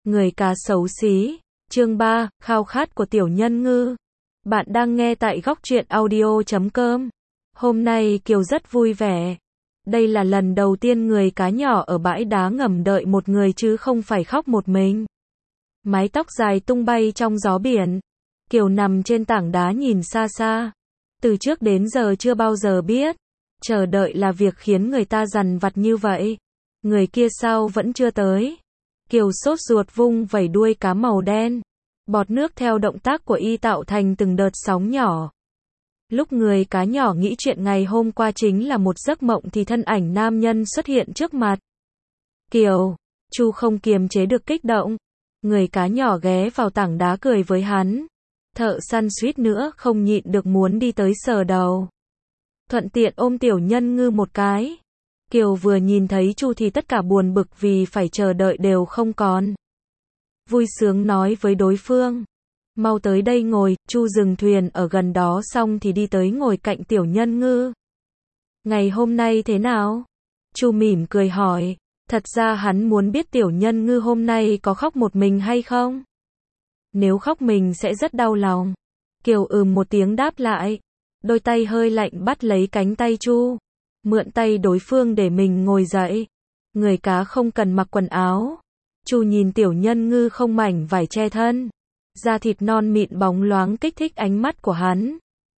Người cá xấu xí. Chương 3, khao khát của tiểu nhân ngư. Bạn đang nghe tại góc truyện audio.com. Hôm nay Kiều rất vui vẻ. Đây là lần đầu tiên người cá nhỏ ở bãi đá ngầm đợi một người chứ không phải khóc một mình. Mái tóc dài tung bay trong gió biển. Kiều nằm trên tảng đá nhìn xa xa. Từ trước đến giờ chưa bao giờ biết. Chờ đợi là việc khiến người ta dằn vặt như vậy. Người kia sao vẫn chưa tới. Kiều sốt ruột vung vẩy đuôi cá màu đen. Bọt nước theo động tác của y tạo thành từng đợt sóng nhỏ. Lúc người cá nhỏ nghĩ chuyện ngày hôm qua chính là một giấc mộng thì thân ảnh nam nhân xuất hiện trước mặt. Kiều, Chu không kiềm chế được kích động. Người cá nhỏ ghé vào tảng đá cười với hắn. Thợ săn suýt nữa không nhịn được muốn đi tới sờ đầu. Thuận tiện ôm tiểu nhân ngư một cái. Kiều vừa nhìn thấy Chu thì tất cả buồn bực vì phải chờ đợi đều không còn. Vui sướng nói với đối phương. Mau tới đây ngồi. Chu dừng thuyền ở gần đó xong thì đi tới ngồi cạnh tiểu nhân ngư. Ngày hôm nay thế nào? Chu mỉm cười hỏi. Thật ra hắn muốn biết tiểu nhân ngư hôm nay có khóc một mình hay không? Nếu khóc mình sẽ rất đau lòng. Kiều một tiếng đáp lại. Đôi tay hơi lạnh bắt lấy cánh tay Chu. Mượn tay đối phương để mình ngồi dậy. Người cá không cần mặc quần áo. Chu nhìn tiểu nhân ngư không mảnh vải che thân. Da thịt non mịn bóng loáng kích thích ánh mắt của hắn.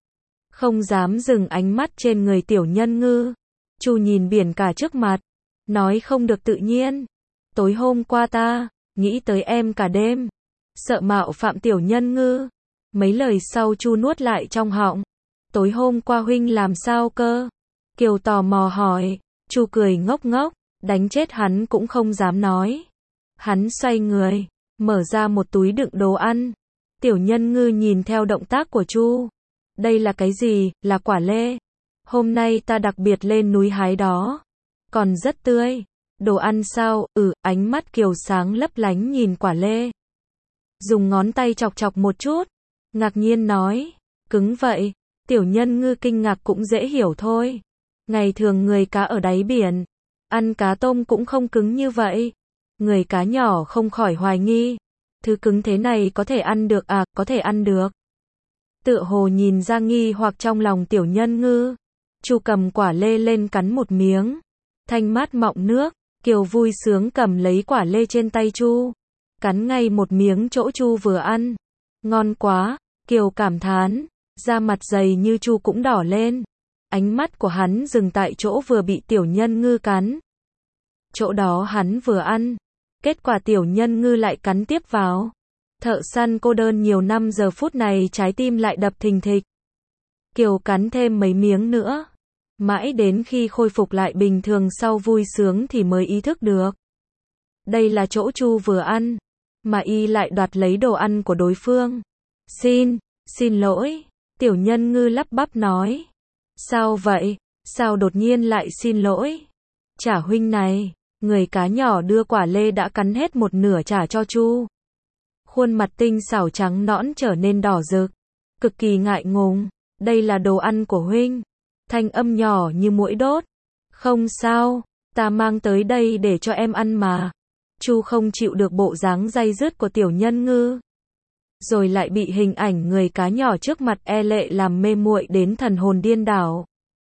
Không dám dừng ánh mắt trên người tiểu nhân ngư. Chu nhìn biển cả trước mặt. Nói không được tự nhiên. Tối hôm qua ta nghĩ tới em cả đêm. Sợ mạo phạm tiểu nhân ngư. Mấy lời sau Chu nuốt lại trong họng. Tối hôm qua huynh làm sao cơ? Kiều tò mò hỏi. Chu cười ngốc ngốc. Đánh chết hắn cũng không dám nói. Hắn xoay người. Mở ra một túi đựng đồ ăn. Tiểu nhân ngư nhìn theo động tác của Chu. Đây là cái gì? Là quả lê. Hôm nay ta đặc biệt lên núi hái đó. Còn rất tươi. Đồ ăn sao? Ánh mắt Kiều sáng lấp lánh nhìn quả lê. Dùng ngón tay chọc chọc một chút. Ngạc nhiên nói. Cứng vậy. Tiểu nhân ngư kinh ngạc cũng dễ hiểu thôi. Ngày thường người cá ở đáy biển. Ăn cá tôm cũng không cứng như vậy. Người cá nhỏ không khỏi hoài nghi. Thứ cứng thế này có thể ăn được à? Có thể ăn được. Tựa hồ nhìn ra nghi hoặc trong lòng tiểu nhân ngư. Chu cầm quả lê lên cắn một miếng. Thanh mát mọng nước. Kiều vui sướng cầm lấy quả lê trên tay Chu. Cắn ngay một miếng chỗ Chu vừa ăn. Ngon quá. Kiều cảm thán. Da mặt dày như Chu cũng đỏ lên. Ánh mắt của hắn dừng tại chỗ vừa bị tiểu nhân ngư cắn. Chỗ đó hắn vừa ăn. Kết quả tiểu nhân ngư lại cắn tiếp vào. Thợ săn cô đơn nhiều năm giờ phút này trái tim lại đập thình thịch. Kiều cắn thêm mấy miếng nữa. Mãi đến khi khôi phục lại bình thường sau vui sướng thì mới ý thức được. Đây là chỗ Chu vừa ăn. Mà y lại đoạt lấy đồ ăn của đối phương. Xin lỗi. Tiểu nhân ngư lắp bắp nói. Sao vậy? Sao đột nhiên lại xin lỗi? Trả huynh này. Người cá nhỏ đưa quả lê đã cắn hết một nửa trả cho Chu. Khuôn mặt tinh xảo trắng nõn trở nên đỏ rực. Cực kỳ ngại ngùng. Đây là đồ ăn của huynh. Thanh âm nhỏ như muỗi đốt. Không sao. Ta mang tới đây để cho em ăn mà. Chu không chịu được bộ dáng day dứt của tiểu nhân ngư. Rồi lại bị hình ảnh người cá nhỏ trước mặt e lệ làm mê muội đến thần hồn điên đảo.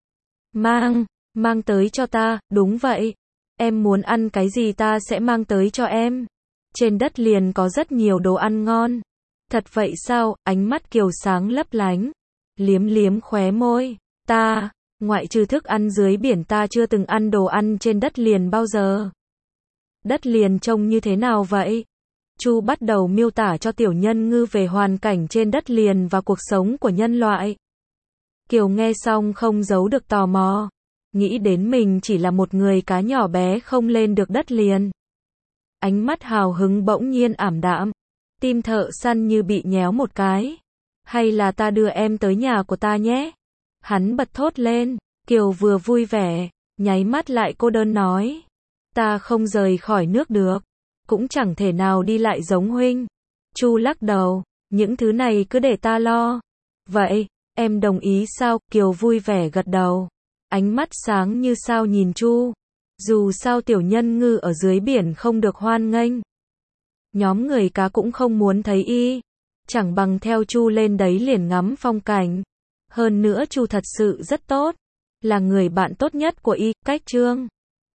Mang tới cho ta. Đúng vậy. Em muốn ăn cái gì ta sẽ mang tới cho em. Trên đất liền có rất nhiều đồ ăn ngon. Thật vậy sao? Ánh mắt Kiều sáng lấp lánh. Liếm khóe môi. Ta, ngoại trừ thức ăn dưới biển ta chưa từng ăn đồ ăn trên đất liền bao giờ. Đất liền trông như thế nào vậy? Chu bắt đầu miêu tả cho tiểu nhân ngư về hoàn cảnh trên đất liền và cuộc sống của nhân loại. Kiều nghe xong không giấu được tò mò. Nghĩ đến mình chỉ là một người cá nhỏ bé không lên được đất liền. Ánh mắt hào hứng bỗng nhiên ảm đạm. Tim thợ săn như bị nhéo một cái. Hay là ta đưa em tới nhà của ta nhé? Hắn bật thốt lên. Kiều vừa vui vẻ, nháy mắt lại cô đơn nói. Ta không rời khỏi nước được. Cũng chẳng thể nào đi lại giống huynh. Chu lắc đầu. Những thứ này cứ để ta lo. Vậy, em đồng ý sao? Kiều vui vẻ gật đầu. Ánh mắt sáng như sao nhìn Chu. Dù sao tiểu nhân ngư ở dưới biển không được hoan nghênh. Nhóm người cá cũng không muốn thấy y. Chẳng bằng theo Chu lên đấy liền ngắm phong cảnh. Hơn nữa Chu thật sự rất tốt. Là người bạn tốt nhất của y, cách Trương.